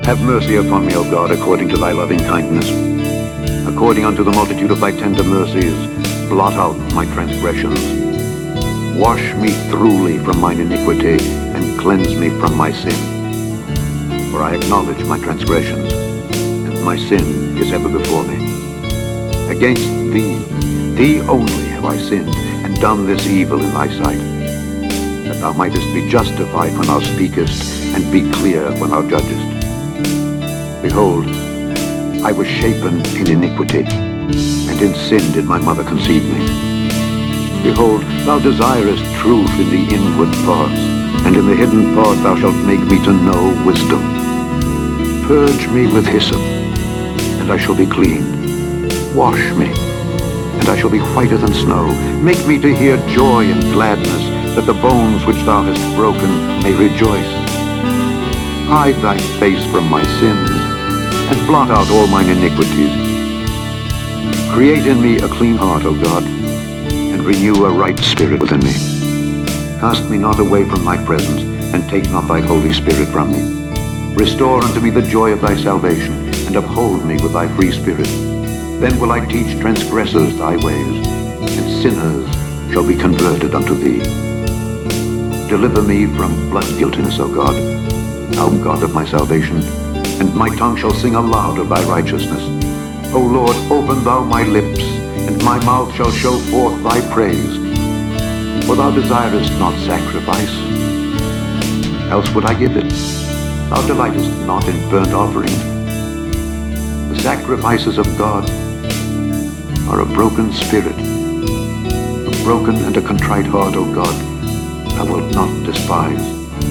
Have mercy upon me, O God, according to thy loving kindness. According unto the multitude of thy tender mercies, blot out my transgressions. Wash me thoroughly from mine iniquity, and cleanse me from my sin. For I acknowledge my transgressions, and my sin is ever before me. Against thee only have I sinned, and done this evil in thy sight, that thou mightest be justified when thou speakest, and be clear when thou judgest. Behold, I was shapen in iniquity, and in sin did my mother conceive me. Behold, thou desirest truth in the inward parts, and in the hidden part thou shalt make me to know wisdom. Purge me with hyssop, and I shall be clean. Wash me, and I shall be whiter than snow. Make me to hear joy and gladness, that the bones which thou hast broken may rejoice. Hide thy face from my sins, and blot out all mine iniquities. Create in me a clean heart, O God, and renew a right spirit within me. Cast me not away from thy presence, and take not thy Holy Spirit from me. Restore unto me the joy of thy salvation, and uphold me with thy free spirit. Then will I teach transgressors thy ways, and sinners shall be converted unto thee. Deliver me from blood guiltiness, O God, thou God of my salvation, and my tongue shall sing aloud of thy righteousness. O Lord, open thou my lips, and my mouth shall show forth thy praise. For thou desirest not sacrifice, else would I give it. Thou delightest not in burnt offerings. The sacrifices of God are a broken spirit, a broken and a contrite heart, O God, thou wilt not despise.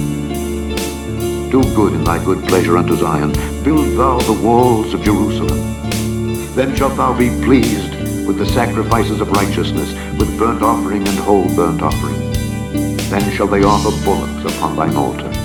Do good in thy good pleasure unto Zion. Build thou the walls of Jerusalem. Then shalt thou be pleased with the sacrifices of righteousness, with burnt offering and whole burnt offering. Then shall they offer bullocks upon thine altar.